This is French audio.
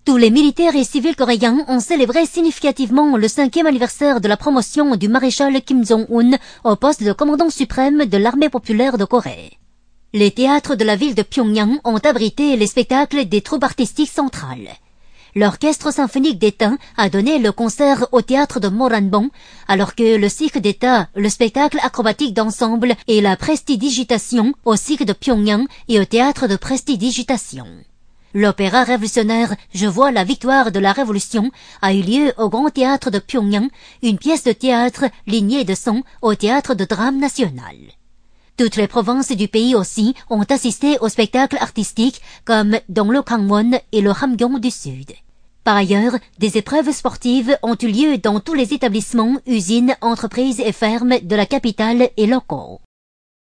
Tous les militaires et civils coréens ont célébré significativement le 5e anniversaire de la promotion du maréchal Kim Jong-un au poste de commandant suprême de l'armée populaire de Corée. Les théâtres de la ville de Pyongyang ont abrité les spectacles des troupes artistiques centrales. L'orchestre symphonique d'État a donné le concert au théâtre de Moranbong, alors que le cirque d'État, le spectacle acrobatique d'ensemble et la prestidigitation au cirque de Pyongyang et au théâtre de prestidigitation. L'opéra révolutionnaire « Je vois la victoire de la révolution » a eu lieu au Grand Théâtre de Pyongyang, une pièce de théâtre lignée de son au Théâtre de Drame National. Toutes les provinces du pays aussi ont assisté aux spectacles artistiques comme dans le Gangwon et le Hamgyong du Sud. Par ailleurs, des épreuves sportives ont eu lieu dans tous les établissements, usines, entreprises et fermes de la capitale et locaux.